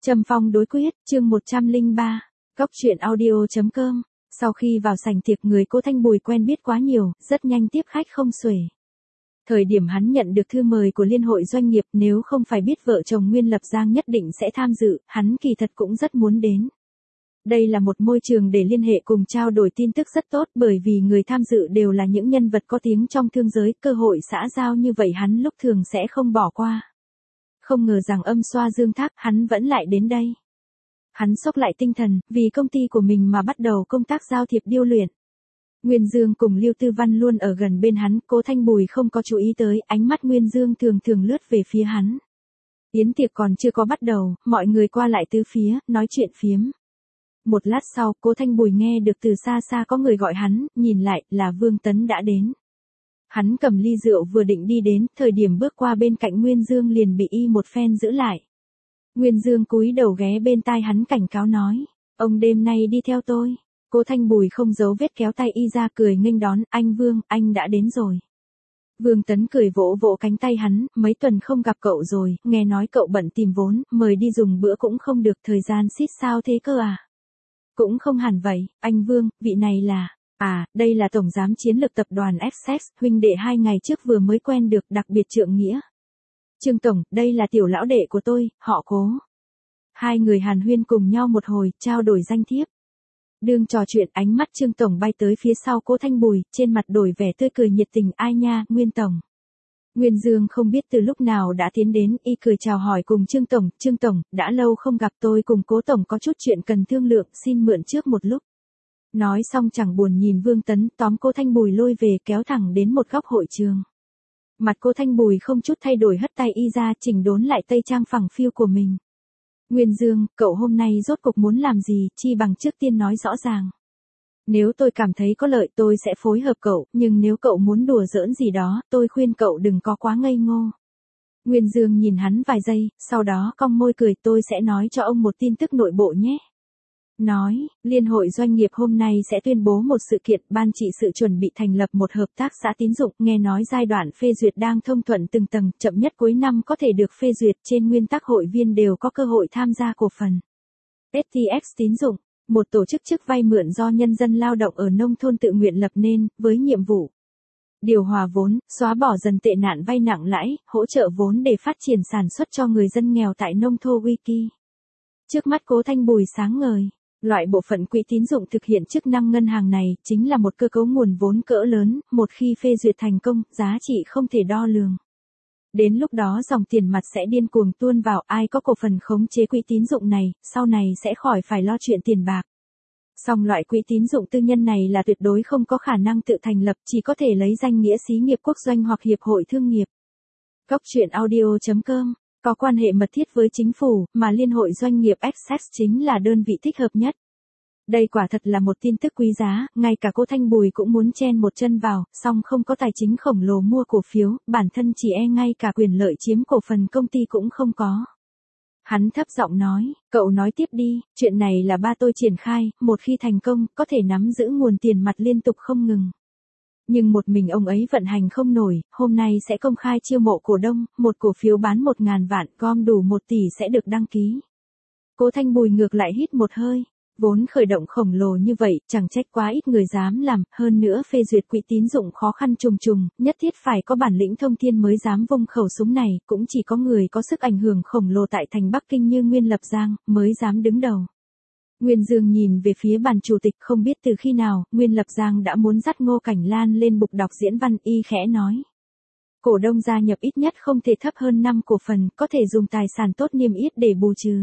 Trầm Phong đối quyết, chương 103, Góc truyện audio.com. Sau khi vào sảnh tiệc, người Cố Thanh Bùi quen biết quá nhiều, rất nhanh tiếp khách không xuể. Thời điểm hắn nhận được thư mời của Liên hội doanh nghiệp, nếu không phải biết vợ chồng Nguyên Lập Giang nhất định sẽ tham dự, hắn kỳ thật cũng rất muốn đến. Đây là một môi trường để liên hệ cùng trao đổi tin tức rất tốt, bởi vì người tham dự đều là những nhân vật có tiếng trong thương giới, cơ hội xã giao như vậy hắn lúc thường sẽ không bỏ qua. Không ngờ rằng âm xoa dương thác, hắn vẫn lại đến đây. Hắn xốc lại tinh thần, vì công ty của mình mà bắt đầu công tác giao thiệp điêu luyện. Nguyên Dương cùng Lưu Tư Văn luôn ở gần bên hắn, Cố Thanh Bùi không có chú ý tới, ánh mắt Nguyên Dương thường thường lướt về phía hắn. Yến tiệc còn chưa có bắt đầu, mọi người qua lại tứ phía, nói chuyện phiếm. Một lát sau, Cố Thanh Bùi nghe được từ xa xa có người gọi hắn, nhìn lại, là Vương Tấn đã đến. Hắn cầm ly rượu vừa định đi đến, thời điểm bước qua bên cạnh Nguyên Dương liền bị y một phen giữ lại. Nguyên Dương cúi đầu ghé bên tai hắn cảnh cáo nói, ông đêm nay đi theo tôi. Cố Thanh Bùi không giấu vết kéo tay y ra cười nghênh đón, anh Vương, anh đã đến rồi. Vương Tấn cười vỗ vỗ cánh tay hắn, mấy tuần không gặp cậu rồi, nghe nói cậu bận tìm vốn, mời đi dùng bữa cũng không được, thời gian xít sao thế cơ à? Cũng không hẳn vậy, anh Vương, vị này là... đây là Tổng Giám Chiến lược Tập đoàn Essex, huynh đệ 2 ngày trước vừa mới quen được, đặc biệt trượng nghĩa. Trương Tổng, đây là tiểu lão đệ của tôi, họ Cố. Hai người hàn huyên cùng nhau một hồi, trao đổi danh thiếp. Đương trò chuyện, ánh mắt Trương Tổng bay tới phía sau Cố Thanh Bùi, trên mặt đổi vẻ tươi cười nhiệt tình, ai nha, Nguyên Tổng. Nguyên Dương không biết từ lúc nào đã tiến đến, y cười chào hỏi cùng Trương Tổng, đã lâu không gặp, tôi cùng Cố Tổng có chút chuyện cần thương lượng, xin mượn trước một lúc. Nói xong chẳng buồn nhìn Vương Tấn, tóm Cố Thanh Bùi lôi về, kéo thẳng đến một góc hội trường. Mặt Cố Thanh Bùi không chút thay đổi, hất tay y ra, chỉnh đốn lại tây trang phẳng phiu của mình. Nguyên Dương, cậu hôm nay rốt cục muốn làm gì, chi bằng trước tiên nói rõ ràng. Nếu tôi cảm thấy có lợi tôi sẽ phối hợp cậu, nhưng nếu cậu muốn đùa giỡn gì đó, tôi khuyên cậu đừng có quá ngây ngô. Nguyên Dương nhìn hắn vài giây, sau đó cong môi cười, tôi sẽ nói cho ông một tin tức nội bộ nhé. Nói, Liên hội doanh nghiệp hôm nay sẽ tuyên bố một sự kiện, ban trị sự chuẩn bị thành lập một hợp tác xã tín dụng, nghe nói giai đoạn phê duyệt đang thông thuận từng tầng, chậm nhất cuối năm có thể được phê duyệt, trên nguyên tắc hội viên đều có cơ hội tham gia cổ phần. FTX tín dụng, một tổ chức chức vay mượn do nhân dân lao động ở nông thôn tự nguyện lập nên, với nhiệm vụ điều hòa vốn, xóa bỏ dần tệ nạn vay nặng lãi, hỗ trợ vốn để phát triển sản xuất cho người dân nghèo tại nông thôn Wiki. Trước mắt Cố Thanh Bùi sáng ngời. Loại bộ phận quỹ tín dụng thực hiện chức năng ngân hàng này, chính là một cơ cấu nguồn vốn cỡ lớn, một khi phê duyệt thành công, giá trị không thể đo lường. Đến lúc đó dòng tiền mặt sẽ điên cuồng tuôn vào, ai có cổ phần khống chế quỹ tín dụng này, sau này sẽ khỏi phải lo chuyện tiền bạc. Song loại quỹ tín dụng tư nhân này là tuyệt đối không có khả năng tự thành lập, chỉ có thể lấy danh nghĩa xí nghiệp quốc doanh hoặc hiệp hội thương nghiệp. Góc truyện audio.com có quan hệ mật thiết với chính phủ, mà Liên hội doanh nghiệp Essex chính là đơn vị thích hợp nhất. Đây quả thật là một tin tức quý giá, ngay cả Cố Thanh Bùi cũng muốn chen một chân vào, song không có tài chính khổng lồ mua cổ phiếu, bản thân chỉ ngay cả quyền lợi chiếm cổ phần công ty cũng không có. Hắn thấp giọng nói, cậu nói tiếp đi, chuyện này là ba tôi triển khai, một khi thành công, có thể nắm giữ nguồn tiền mặt liên tục không ngừng. Nhưng một mình ông ấy vận hành không nổi, hôm nay sẽ công khai chiêu mộ cổ đông, một cổ phiếu bán 1.000 vạn, gom đủ 1 tỷ sẽ được đăng ký. Cố Thanh Bùi ngược lại hít một hơi, vốn khởi động khổng lồ như vậy, chẳng trách quá ít người dám làm, hơn nữa phê duyệt quỹ tín dụng khó khăn trùng trùng, nhất thiết phải có bản lĩnh thông thiên mới dám vung khẩu súng này, cũng chỉ có người có sức ảnh hưởng khổng lồ tại thành Bắc Kinh như Nguyên Lập Giang, mới dám đứng đầu. Nguyên Dương nhìn về phía bàn chủ tịch, không biết từ khi nào, Nguyên Lập Giang đã muốn dắt Ngô Cảnh Lan lên bục đọc diễn văn, y khẽ nói. Cổ đông gia nhập ít nhất không thể thấp hơn 5 cổ phần, có thể dùng tài sản tốt niêm yết để bù trừ.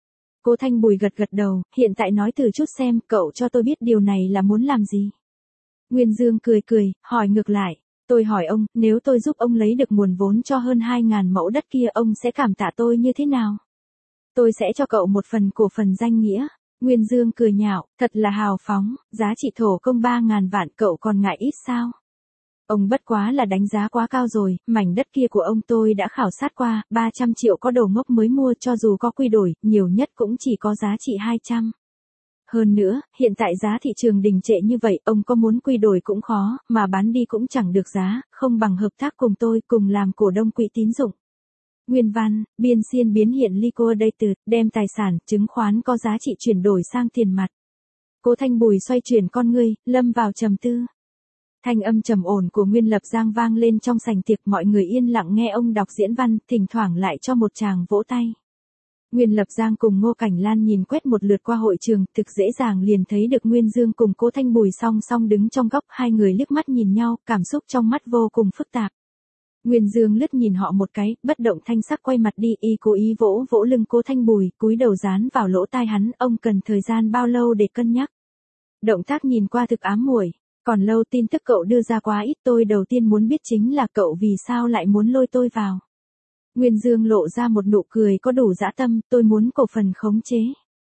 Cố Thanh Bùi gật đầu, hiện tại nói từ chút xem, cậu cho tôi biết điều này là muốn làm gì. Nguyên Dương cười, hỏi ngược lại, tôi hỏi ông, nếu tôi giúp ông lấy được nguồn vốn cho hơn 2.000 mẫu đất kia, ông sẽ cảm tạ tôi như thế nào? Tôi sẽ cho cậu một phần cổ phần danh nghĩa. Nguyên Dương cười nhạo, thật là hào phóng, giá trị thổ công 3.000 vạn, cậu còn ngại ít sao? Ông bất quá là đánh giá quá cao rồi, mảnh đất kia của ông tôi đã khảo sát qua, 300 triệu có đồ ngốc mới mua, cho dù có quy đổi, nhiều nhất cũng chỉ có giá trị 200. Hơn nữa, hiện tại giá thị trường đình trệ như vậy, ông có muốn quy đổi cũng khó, mà bán đi cũng chẳng được giá, không bằng hợp tác cùng tôi, cùng làm cổ đông quỹ tín dụng. Nguyên văn, biên xiên biến hiện liquidated, đem tài sản, chứng khoán có giá trị chuyển đổi sang tiền mặt. Cố Thanh Bùi xoay chuyển con ngươi, lâm vào trầm tư. Thanh âm trầm ổn của Nguyên Lập Giang vang lên trong sảnh tiệc, mọi người yên lặng nghe ông đọc diễn văn, thỉnh thoảng lại cho một tràng vỗ tay. Nguyên Lập Giang cùng Ngô Cảnh Lan nhìn quét một lượt qua hội trường, thực dễ dàng liền thấy được Nguyên Dương cùng Cố Thanh Bùi song song đứng trong góc, hai người liếc mắt nhìn nhau, cảm xúc trong mắt vô cùng phức tạp. Nguyên Dương lướt nhìn họ một cái, bất động thanh sắc quay mặt đi, y cố ý vỗ vỗ lưng Cố Thanh Bùi, cúi đầu dán vào lỗ tai hắn, ông cần thời gian bao lâu để cân nhắc. Động tác nhìn qua thực ám muội, còn lâu, tin tức cậu đưa ra quá ít, tôi đầu tiên muốn biết chính là cậu vì sao lại muốn lôi tôi vào. Nguyên Dương lộ ra một nụ cười có đủ dã tâm, tôi muốn cổ phần khống chế.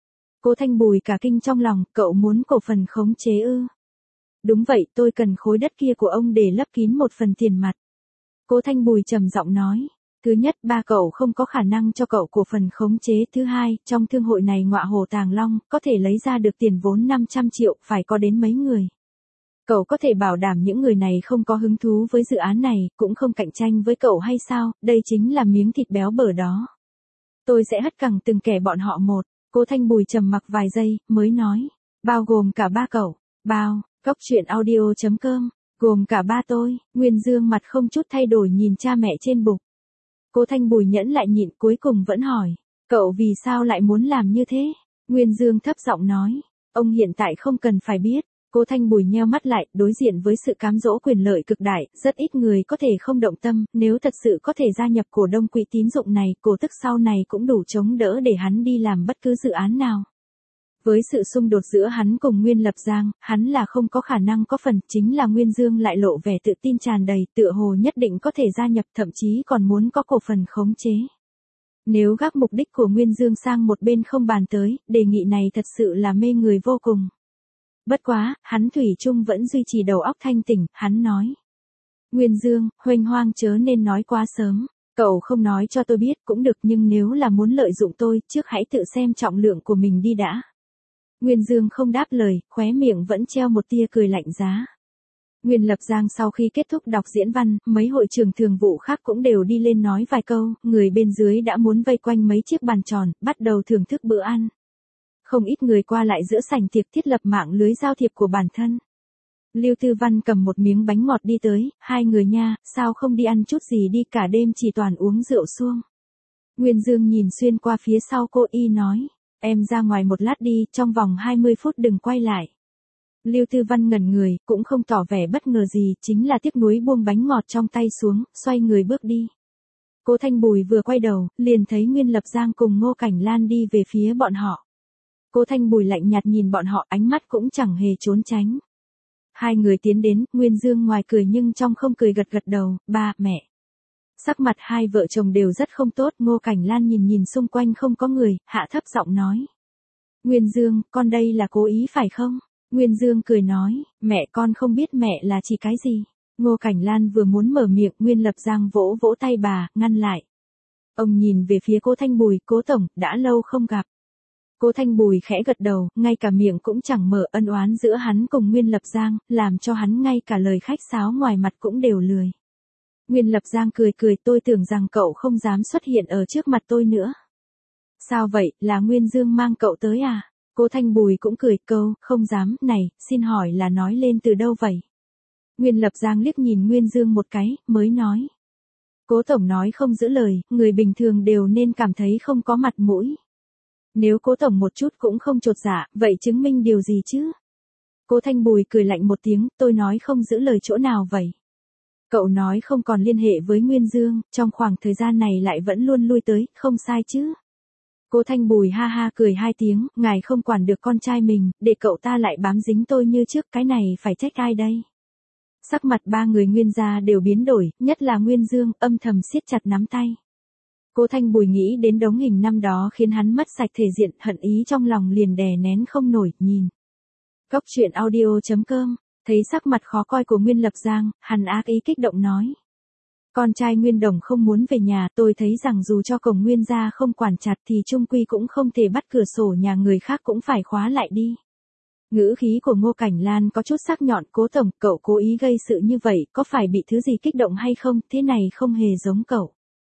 Cố Thanh Bùi cả kinh trong lòng, cậu muốn cổ phần khống chế ư? Đúng vậy, tôi cần khối đất kia của ông để lấp kín một phần tiền mặt. Cố Thanh Bùi trầm giọng nói. Thứ nhất, ba cậu không có khả năng cho cậu cổ phần khống chế. Thứ hai, trong thương hội này ngọa hổ tàng long, có thể lấy ra được tiền vốn 500 triệu, phải có đến mấy người. Cậu có thể bảo đảm những người này không có hứng thú với dự án này, cũng không cạnh tranh với cậu hay sao, đây chính là miếng thịt béo bở đó. Tôi sẽ hất cẳng từng kẻ bọn họ một. Cố Thanh Bùi trầm mặc vài giây, mới nói. Bao gồm cả ba cậu. Bao, Cóc Truyện Audio.com. Gồm cả ba tôi. Nguyên Dương mặt không chút thay đổi nhìn cha mẹ trên bục. Cố Thanh Bùi nhẫn lại nhịn, cuối cùng vẫn hỏi. Cậu vì sao lại muốn làm như thế? Nguyên Dương thấp giọng nói. Ông hiện tại không cần phải biết. Cố Thanh Bùi nheo mắt lại, đối diện với sự cám dỗ quyền lợi cực đại, rất ít người có thể không động tâm, nếu thật sự có thể gia nhập cổ đông quỹ tín dụng này, cổ tức sau này cũng đủ chống đỡ để hắn đi làm bất cứ dự án nào. Với sự xung đột giữa hắn cùng Nguyên Lập Giang, hắn là không có khả năng có phần, chính là Nguyên Dương lại lộ vẻ tự tin tràn đầy, tựa hồ nhất định có thể gia nhập, thậm chí còn muốn có cổ phần khống chế. Nếu gác mục đích của Nguyên Dương sang một bên không bàn tới, đề nghị này thật sự là mê người vô cùng. Bất quá, hắn thủy chung vẫn duy trì đầu óc thanh tỉnh, hắn nói. Nguyên Dương, huênh hoang chớ nên nói quá sớm, cậu không nói cho tôi biết cũng được, nhưng nếu là muốn lợi dụng tôi, trước hãy tự xem trọng lượng của mình đi đã. Nguyên Dương không đáp lời, khóe miệng vẫn treo một tia cười lạnh giá. Nguyên Lập Giang sau khi kết thúc đọc diễn văn, mấy hội trưởng thường vụ khác cũng đều đi lên nói vài câu, người bên dưới đã muốn vây quanh mấy chiếc bàn tròn, bắt đầu thưởng thức bữa ăn. Không ít người qua lại giữa sảnh tiệc thiết lập mạng lưới giao thiệp của bản thân. Lưu Tư Văn cầm một miếng bánh ngọt đi tới, hai người nha, sao không đi ăn chút gì đi, cả đêm chỉ toàn uống rượu suông. Nguyên Dương nhìn xuyên qua phía sau cô y nói, em ra ngoài một lát đi, trong vòng 20 phút đừng quay lại. Lưu Tư Văn ngẩn người, cũng không tỏ vẻ bất ngờ gì, chính là tiếc nuối buông bánh ngọt trong tay xuống, xoay người bước đi. Cố Thanh Bùi vừa quay đầu, liền thấy Nguyên Lập Giang cùng Ngô Cảnh Lan đi về phía bọn họ. Cố Thanh Bùi lạnh nhạt nhìn bọn họ, ánh mắt cũng chẳng hề trốn tránh. Hai người tiến đến, Nguyên Dương ngoài cười nhưng trong không cười gật gật đầu, ba, mẹ. Sắc mặt hai vợ chồng đều rất không tốt, Ngô Cảnh Lan nhìn nhìn xung quanh không có người, hạ thấp giọng nói. Nguyên Dương, con đây là cố ý phải không? Nguyên Dương cười nói, mẹ con không biết mẹ là chỉ cái gì. Ngô Cảnh Lan vừa muốn mở miệng, Nguyên Lập Giang vỗ vỗ tay bà, ngăn lại. Ông nhìn về phía Cố Thanh Bùi, Cố tổng, đã lâu không gặp. Cố Thanh Bùi khẽ gật đầu, ngay cả miệng cũng chẳng mở, ân oán giữa hắn cùng Nguyên Lập Giang, làm cho hắn ngay cả lời khách sáo ngoài mặt cũng đều lười. Nguyên Lập Giang cười cười, tôi tưởng rằng cậu không dám xuất hiện ở trước mặt tôi nữa. Sao vậy, là Nguyên Dương mang cậu tới à? Cố Thanh Bùi cũng cười, câu, không dám, này, xin hỏi là nói lên từ đâu vậy? Nguyên Lập Giang liếc nhìn Nguyên Dương một cái, mới nói. Cố tổng nói không giữ lời, người bình thường đều nên cảm thấy không có mặt mũi. Nếu Cố tổng một chút cũng không chột dạ, vậy chứng minh điều gì chứ? Cố Thanh Bùi cười lạnh một tiếng, tôi nói không giữ lời chỗ nào vậy? Cậu nói không còn liên hệ với Nguyên Dương, trong khoảng thời gian này lại vẫn luôn lui tới, không sai chứ? Cố Thanh Bùi ha ha cười hai tiếng, ngài không quản được con trai mình, để cậu ta lại bám dính tôi như trước, cái này phải trách ai đây? Sắc mặt ba người Nguyên gia đều biến đổi, nhất là Nguyên Dương, âm thầm siết chặt nắm tay. Cố Thanh Bùi nghĩ đến đống hình năm đó khiến hắn mất sạch thể diện, hận ý trong lòng liền đè nén không nổi, nhìn. Cóc Truyện Audio.com, thấy sắc mặt khó coi của Nguyên Lập Giang, hắn ác ý kích động nói. Con trai Nguyên Đồng không muốn về nhà, tôi thấy rằng dù cho cổng Nguyên gia không quản chặt thì chung quy cũng không thể bắt cửa sổ nhà người khác cũng phải khóa lại đi. Ngữ khí của Ngô Cảnh Lan có chút sắc nhọn, Cố tổng, cậu cố ý gây sự như vậy, có phải bị thứ gì kích động hay không, thế này không hề giống cậu.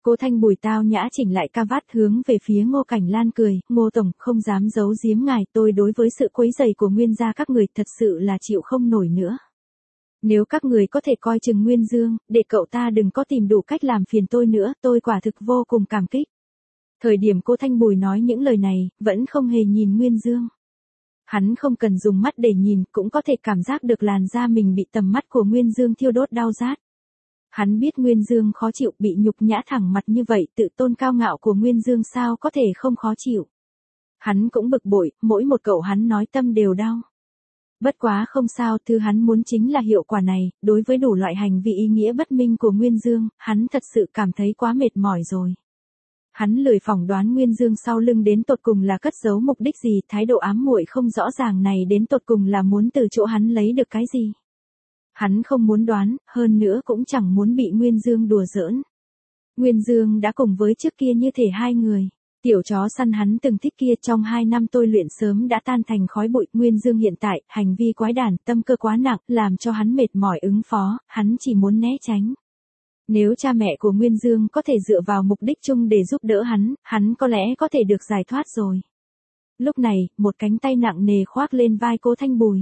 Cố Thanh Bùi tao nhã chỉnh lại ca vát hướng về phía Ngô Cảnh Lan cười, Ngô Tổng không dám giấu giếm ngài, tôi đối với sự quấy rầy của Nguyên gia các người thật sự là chịu không nổi nữa. Nếu các người có thể coi chừng Nguyên Dương, để cậu ta đừng có tìm đủ cách làm phiền tôi nữa, tôi quả thực vô cùng cảm kích. Thời điểm Cố Thanh Bùi nói những lời này, vẫn không hề nhìn Nguyên Dương. Hắn không cần dùng mắt để nhìn, cũng có thể cảm giác được làn da mình bị tầm mắt của Nguyên Dương thiêu đốt đau rát. Hắn biết Nguyên Dương khó chịu, bị nhục nhã thẳng mặt như vậy, tự tôn cao ngạo của Nguyên Dương sao có thể không khó chịu. Hắn cũng bực bội, mỗi một cậu hắn nói tâm đều đau. Bất quá không sao, thứ hắn muốn chính là hiệu quả này, đối với đủ loại hành vi ý nghĩa bất minh của Nguyên Dương, hắn thật sự cảm thấy quá mệt mỏi rồi. Hắn lười phỏng đoán Nguyên Dương sau lưng đến tột cùng là cất giấu mục đích gì, thái độ ám muội không rõ ràng này đến tột cùng là muốn từ chỗ hắn lấy được cái gì. Hắn không muốn đoán, hơn nữa cũng chẳng muốn bị Nguyên Dương đùa giỡn. Nguyên Dương đã cùng với trước kia như thể hai người. Tiểu chó săn hắn từng thích kia, trong 2 năm tôi luyện sớm đã tan thành khói bụi. Nguyên Dương hiện tại, hành vi quái đản, tâm cơ quá nặng, làm cho hắn mệt mỏi ứng phó, hắn chỉ muốn né tránh. Nếu cha mẹ của Nguyên Dương có thể dựa vào mục đích chung để giúp đỡ hắn có lẽ có thể được giải thoát rồi. Lúc này, một cánh tay nặng nề khoác lên vai Cố Thanh Bùi.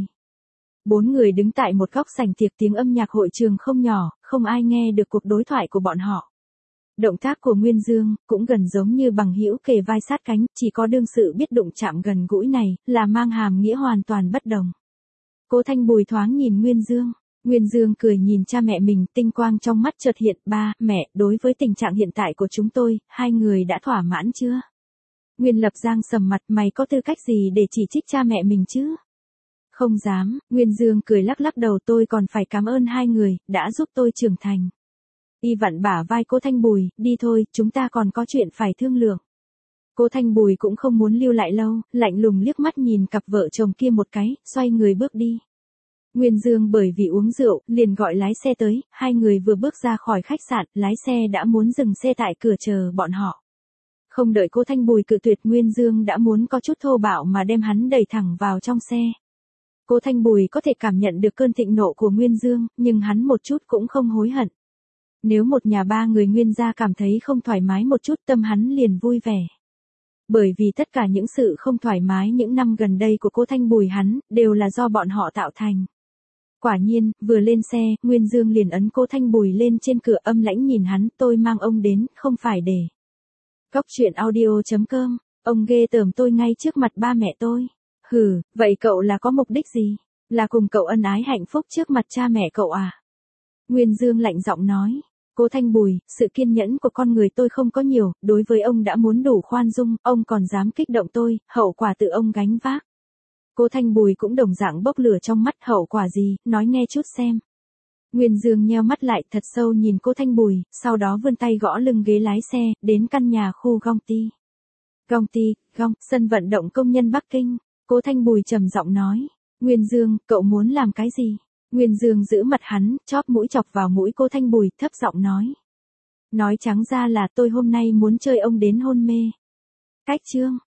4 người đứng tại một góc sảnh tiệc, tiếng âm nhạc hội trường không nhỏ, không ai nghe được cuộc đối thoại của bọn họ. Động tác của Nguyên Dương cũng gần giống như bằng hữu kề vai sát cánh, chỉ có đương sự biết đụng chạm gần gũi này là mang hàm nghĩa hoàn toàn bất đồng. Cố Thanh Bùi thoáng nhìn Nguyên Dương. Nguyên Dương cười nhìn cha mẹ mình, tinh quang trong mắt chợt hiện, ba, mẹ, đối với tình trạng hiện tại của chúng tôi, hai người đã thỏa mãn chưa? Nguyên Lập Giang sầm mặt, mày có tư cách gì để chỉ trích cha mẹ mình chứ? Không dám, Nguyên Dương cười lắc lắc đầu, tôi còn phải cảm ơn hai người, đã giúp tôi trưởng thành. Y vặn bả vai Cố Thanh Bùi, đi thôi, chúng ta còn có chuyện phải thương lượng. Cố Thanh Bùi cũng không muốn lưu lại lâu, lạnh lùng liếc mắt nhìn cặp vợ chồng kia một cái, xoay người bước đi. Nguyên Dương bởi vì uống rượu, liền gọi lái xe tới, hai người vừa bước ra khỏi khách sạn, lái xe đã muốn dừng xe tại cửa chờ bọn họ. Không đợi Cố Thanh Bùi cự tuyệt, Nguyên Dương đã muốn có chút thô bạo mà đem hắn đẩy thẳng vào trong xe. Cố Thanh Bùi có thể cảm nhận được cơn thịnh nộ của Nguyên Dương, nhưng hắn một chút cũng không hối hận. Nếu một nhà ba người Nguyên gia cảm thấy không thoải mái một chút, tâm hắn liền vui vẻ. Bởi vì tất cả những sự không thoải mái những năm gần đây của Cố Thanh Bùi hắn, đều là do bọn họ tạo thành. Quả nhiên, vừa lên xe, Nguyên Dương liền ấn Cố Thanh Bùi lên trên cửa, âm lãnh nhìn hắn, tôi mang ông đến, không phải để. Cóc truyện audio.com, ông ghê tởm tôi ngay trước mặt ba mẹ tôi. Hừ, vậy cậu là có mục đích gì? Là cùng cậu ân ái hạnh phúc trước mặt cha mẹ cậu à? Nguyên Dương lạnh giọng nói. Cố Thanh Bùi, sự kiên nhẫn của con người tôi không có nhiều, đối với ông đã muốn đủ khoan dung, ông còn dám kích động tôi, hậu quả tự ông gánh vác. Cố Thanh Bùi cũng đồng dạng bốc lửa trong mắt, hậu quả gì, nói nghe chút xem. Nguyên Dương nheo mắt lại thật sâu nhìn Cố Thanh Bùi, sau đó vươn tay gõ lưng ghế lái xe, đến căn nhà khu Gongti. Sân vận động công nhân Bắc Kinh. Cố Thanh Bùi trầm giọng nói. Nguyên Dương, cậu muốn làm cái gì? Nguyên Dương giữ mặt hắn, chóp mũi chọc vào mũi Cố Thanh Bùi, thấp giọng nói. Nói trắng ra là tôi hôm nay muốn chơi ông đến hôn mê. Cách chương.